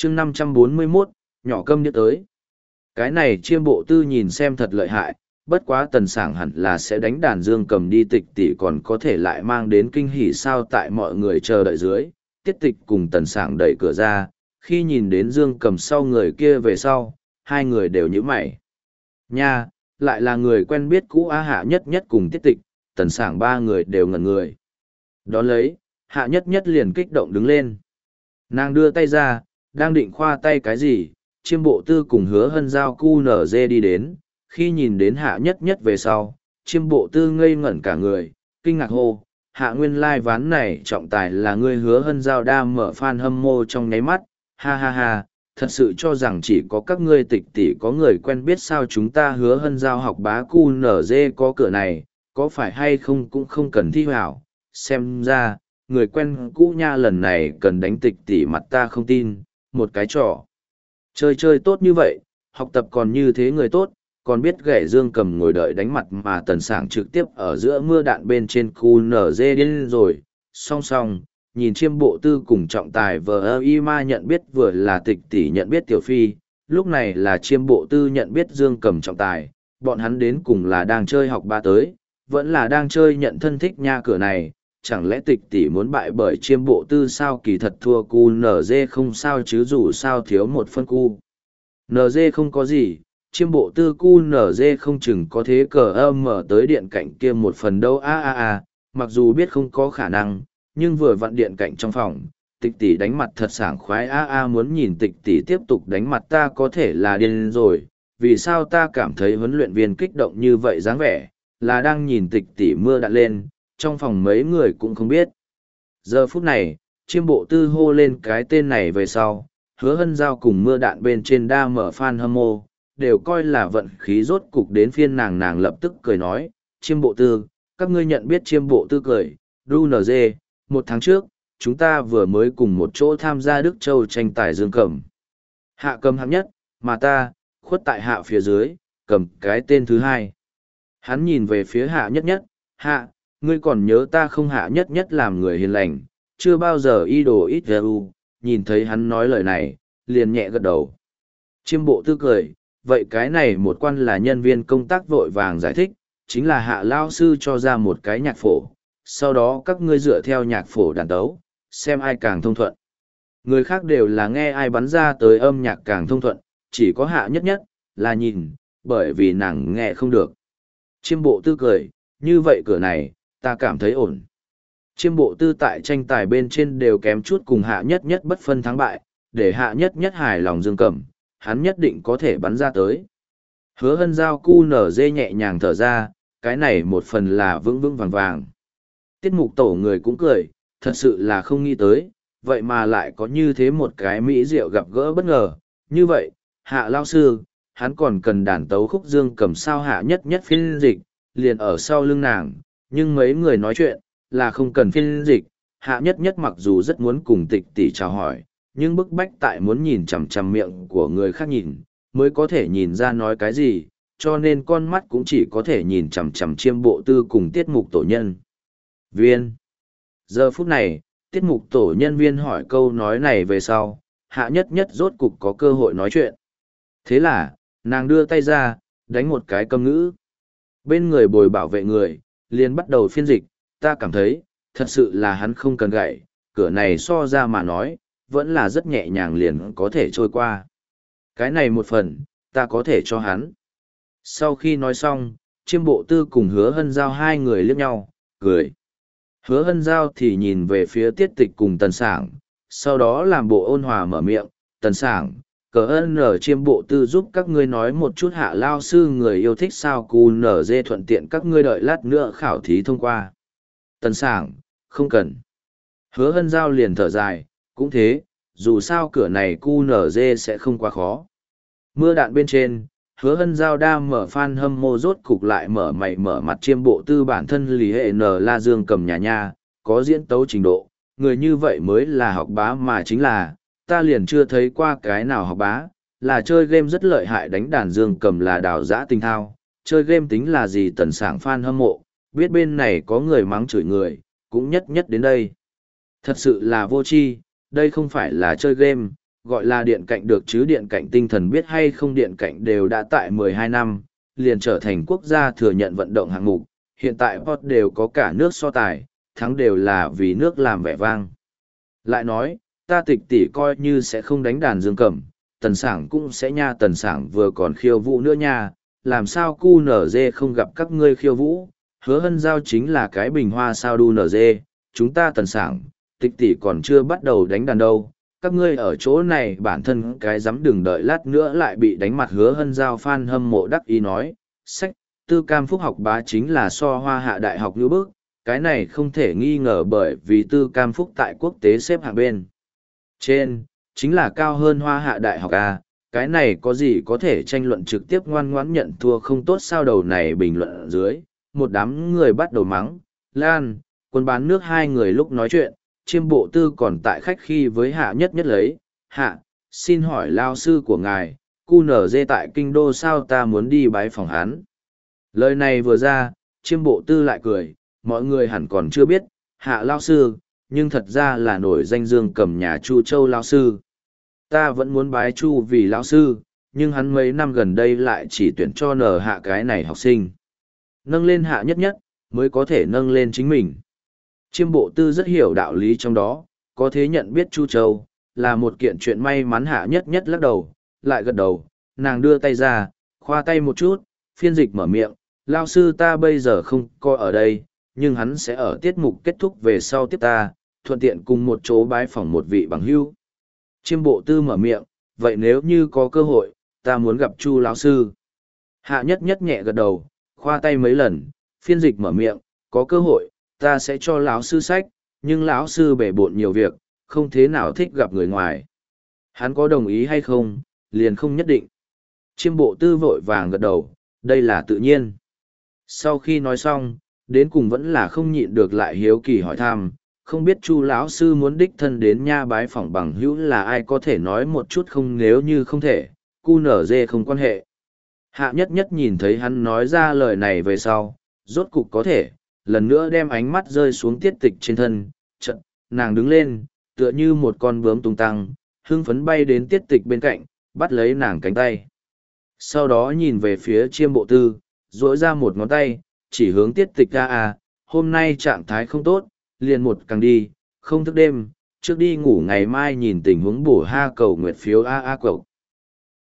chương 541, nhỏ câm điếc tới. Cái này chiêm bộ tư nhìn xem thật lợi hại, bất quá tần sảng hẳn là sẽ đánh đàn dương cầm đi tịch tỷ còn có thể lại mang đến kinh hỉ sao tại mọi người chờ đợi dưới. Tiết tịch cùng tần sảng đẩy cửa ra, khi nhìn đến dương cầm sau người kia về sau, hai người đều nhíu mày. Nha, lại là người quen biết cũ á. Hạ nhất nhất cùng tiết tịch, tần sảng ba người đều ngẩn người. Đón lấy, hạ nhất nhất liền kích động đứng lên. Nàng đưa tay ra, đang định khoa tay cái gì, chiêm bộ tư cùng hứa hân giao cu nở dê đi đến, khi nhìn đến hạ nhất nhất về sau, chiêm bộ tư ngây ngẩn cả người, kinh ngạc hô, hạ nguyên lai ván này trọng tài là ngươi. Hứa hân giao đa mở fan hâm mộ trong nháy mắt, ha ha ha, thật sự cho rằng chỉ có các ngươi tịch tỷ có người quen biết sao. Chúng ta hứa hân giao học bá cu nở dê có cửa này, có phải hay không cũng không cần thi hảo, xem ra người quen cũ nha, lần này cần đánh tịch tỷ mặt ta không tin. Một cái trò chơi chơi tốt như vậy, học tập còn như thế người tốt, còn biết gảy dương cầm ngồi đợi đánh mặt mà tần sảng trực tiếp ở giữa mưa đạn bên trên khu nở dê điên rồi. Song song, nhìn chiêm bộ tư cùng trọng tài vờ y ma nhận biết vừa là tịch tỷ nhận biết tiểu phi, lúc này là chiêm bộ tư nhận biết dương cầm trọng tài, bọn hắn đến cùng là đang chơi học ba tới, vẫn là đang chơi nhận thân thích nha. Cửa này, chẳng lẽ tịch tỷ muốn bại bởi chiêm bộ tư sao? Kỳ thật thua cu nở dê không sao chứ, dù sao thiếu một phân cu nở dê không có gì, chiêm bộ tư cu nở dê không chừng có thế cờ âm mở tới điện cạnh kia một phần đâu. Mặc dù biết không có khả năng, nhưng vừa vặn điện cạnh trong phòng, tịch tỷ đánh mặt thật sảng khoái. Muốn nhìn tịch tỷ tiếp tục đánh mặt ta có thể là điên rồi. Vì sao ta cảm thấy huấn luyện viên kích động như vậy dáng vẻ, là đang nhìn tịch tỷ mưa đạn lên, trong phòng mấy người cũng không biết. Giờ phút này, chiêm bộ tư hô lên cái tên này về sau, hứa hân giao cùng mưa đạn bên trên đa mở fan hâm mộ, đều coi là vận khí rốt cục đến phiên nàng. Nàng lập tức cười nói, chiêm bộ tư, các ngươi nhận biết chiêm bộ tư cười, đu nở dê, một tháng trước, chúng ta vừa mới cùng một chỗ tham gia Đức Châu tranh tài dương cầm. Hạ cầm hạng nhất, mà ta, khuất tại hạ phía dưới, cầm cái tên thứ hai. Hắn nhìn về phía hạ nhất nhất, hạ, ngươi còn nhớ ta không? Hạ nhất nhất làm người hiền lành, chưa bao giờ y đồ ít ru, nhìn thấy hắn nói lời này, liền nhẹ gật đầu. Chiêm bộ tư cười, vậy cái này một quan là nhân viên công tác vội vàng giải thích, chính là hạ lao sư cho ra một cái nhạc phổ, sau đó các ngươi dựa theo nhạc phổ đàn tấu, xem ai càng thông thuận. Người khác đều là nghe ai bắn ra tới âm nhạc càng thông thuận, chỉ có hạ nhất nhất là nhìn, bởi vì nàng nghe không được. Chiêm bộ tư cười, như vậy cửa này, ta cảm thấy ổn. Chiêm bộ tư tại tranh tài bên trên đều kém chút cùng hạ nhất nhất bất phân thắng bại, để hạ nhất nhất hài lòng dương cầm, hắn nhất định có thể bắn ra tới. Hứa hân giao cu nở dê nhẹ nhàng thở ra, cái này một phần là vững vững vàng vàng. Tiết mục tổ người cũng cười, thật sự là không nghĩ tới, vậy mà lại có như thế một cái mỹ diệu gặp gỡ bất ngờ. Như vậy, hạ lao sư, hắn còn cần đàn tấu khúc dương cầm sao? Hạ nhất nhất phiên dịch, liền ở sau lưng nàng, nhưng mấy người nói chuyện, là không cần phiên dịch. Hạ nhất nhất mặc dù rất muốn cùng tịch tỷ chào hỏi, nhưng bức bách tại muốn nhìn chằm chằm miệng của người khác nhìn, mới có thể nhìn ra nói cái gì, cho nên con mắt cũng chỉ có thể nhìn chằm chằm chiêm bộ tư cùng tiết mục tổ nhân viên. Giờ phút này, tiết mục tổ nhân viên hỏi câu nói này về sau, hạ nhất nhất rốt cục có cơ hội nói chuyện. Thế là, nàng đưa tay ra, đánh một cái câm ngữ. Bên người bồi bảo vệ người, liền bắt đầu phiên dịch, ta cảm thấy, thật sự là hắn không cần gậy, cửa này so ra mà nói, vẫn là rất nhẹ nhàng liền có thể trôi qua. Cái này một phần, ta có thể cho hắn. Sau khi nói xong, chiêm bộ tư cùng hứa hân giao hai người liếc nhau, cười. Hứa hân giao thì nhìn về phía tiết tịch cùng tần sảng, sau đó làm bộ ôn hòa mở miệng, tần sảng, cờ ơn ở chiêm bộ tư giúp các ngươi nói một chút hạ lao sư người yêu thích sao? Cù nở dê thuận tiện các ngươi đợi lát nữa khảo thí thông qua. Tần sảng, không cần. Hứa hân giao liền thở dài, cũng thế, dù sao cửa này cu nở dê sẽ không quá khó. Mưa đạn bên trên, hứa hân giao đa mở fan hâm mộ rốt cục lại mở mày mở mặt chiêm bộ tư bản thân lý hệ n la dương cầm nhà nha, có diễn tấu trình độ, người như vậy mới là học bá mà chính là, ta liền chưa thấy qua cái nào học bá, là chơi game rất lợi hại đánh đàn dương cầm là đào giã tinh thao, chơi game tính là gì? Tần sảng fan hâm mộ, biết bên này có người mắng chửi người, cũng nhất nhất đến đây. Thật sự là vô tri, đây không phải là chơi game, gọi là điện cạnh được chứ điện cạnh tinh thần biết hay không điện cạnh đều đã tại 12 năm, liền trở thành quốc gia thừa nhận vận động hạng mục, hiện tại Port đều có cả nước so tài, thắng đều là vì nước làm vẻ vang. Lại nói, ta tịch tỷ coi như sẽ không đánh đàn dương cầm, tần sảng cũng sẽ nha, tần sảng vừa còn khiêu vũ nữa nha, làm sao cu nở dê không gặp các ngươi khiêu vũ, hứa hân giao chính là cái bình hoa sao đu nở dê, chúng ta tần sảng, tịch tỷ còn chưa bắt đầu đánh đàn đâu, các ngươi ở chỗ này bản thân cái dám đừng đợi lát nữa lại bị đánh mặt. Hứa hân giao fan hâm mộ đắc ý nói, sách, tư cam phúc học bá chính là so hoa hạ đại học như bức, cái này không thể nghi ngờ bởi vì tư cam phúc tại quốc tế xếp hạng bên trên, chính là cao hơn hoa hạ đại học A, cái này có gì có thể tranh luận, trực tiếp ngoan ngoãn nhận thua không tốt sao. Đầu này bình luận ở dưới, một đám người bắt đầu mắng, Lan, quân bán nước. Hai người lúc nói chuyện, chiêm bộ tư còn tại khách khi với hạ nhất nhất lấy, hạ, xin hỏi lao sư của ngài, QNZ tại kinh đô sao, ta muốn đi bái phòng hắn. Lời này vừa ra, chiêm bộ tư lại cười, mọi người hẳn còn chưa biết, hạ lao sư, nhưng thật ra là nổi danh dương cầm nhà Chu Châu lao sư. Ta vẫn muốn bái Chu vì lão sư, nhưng hắn mấy năm gần đây lại chỉ tuyển cho nở hạ cái này học sinh. Nâng lên hạ nhất nhất, mới có thể nâng lên chính mình. Chiêm bộ tư rất hiểu đạo lý trong đó, có thế nhận biết Chu Châu, là một kiện chuyện may mắn. Hạ nhất nhất lắc đầu, lại gật đầu, nàng đưa tay ra, khoa tay một chút, phiên dịch mở miệng, lao sư ta bây giờ không coi ở đây, nhưng hắn sẽ ở tiết mục kết thúc về sau tiếp ta, thuận tiện cùng một chỗ bái phỏng một vị bằng hữu. Chiêm bộ tư mở miệng, vậy nếu như có cơ hội, ta muốn gặp Chu lão sư. Hạ nhất nhất nhẹ gật đầu, khoa tay mấy lần, phiên dịch mở miệng, có cơ hội, ta sẽ cho lão sư sách, nhưng lão sư bể bộn nhiều việc, không thế nào thích gặp người ngoài. Hắn có đồng ý hay không, liền không nhất định. Chiêm bộ tư vội vàng gật đầu, đây là tự nhiên. Sau khi nói xong, đến cùng vẫn là không nhịn được lại hiếu kỳ hỏi thăm, không biết Chu lão sư muốn đích thân đến nha bái phỏng bằng hữu là ai, có thể nói một chút không, nếu như không thể, cu nở dê không quan hệ. Hạ nhất nhất nhìn thấy hắn nói ra lời này về sau, rốt cục có thể, lần nữa đem ánh mắt rơi xuống tiết tịch trên thân, chợt nàng đứng lên, tựa như một con bướm tung tăng, hưng phấn bay đến tiết tịch bên cạnh, bắt lấy nàng cánh tay. Sau đó nhìn về phía chiêm bộ tư, duỗi ra một ngón tay, chỉ hướng tiết tịch ra, hôm nay trạng thái không tốt, liền một càng đi, không thức đêm, trước đi ngủ ngày mai nhìn tình huống bổ ha cầu nguyệt phiếu a cậu.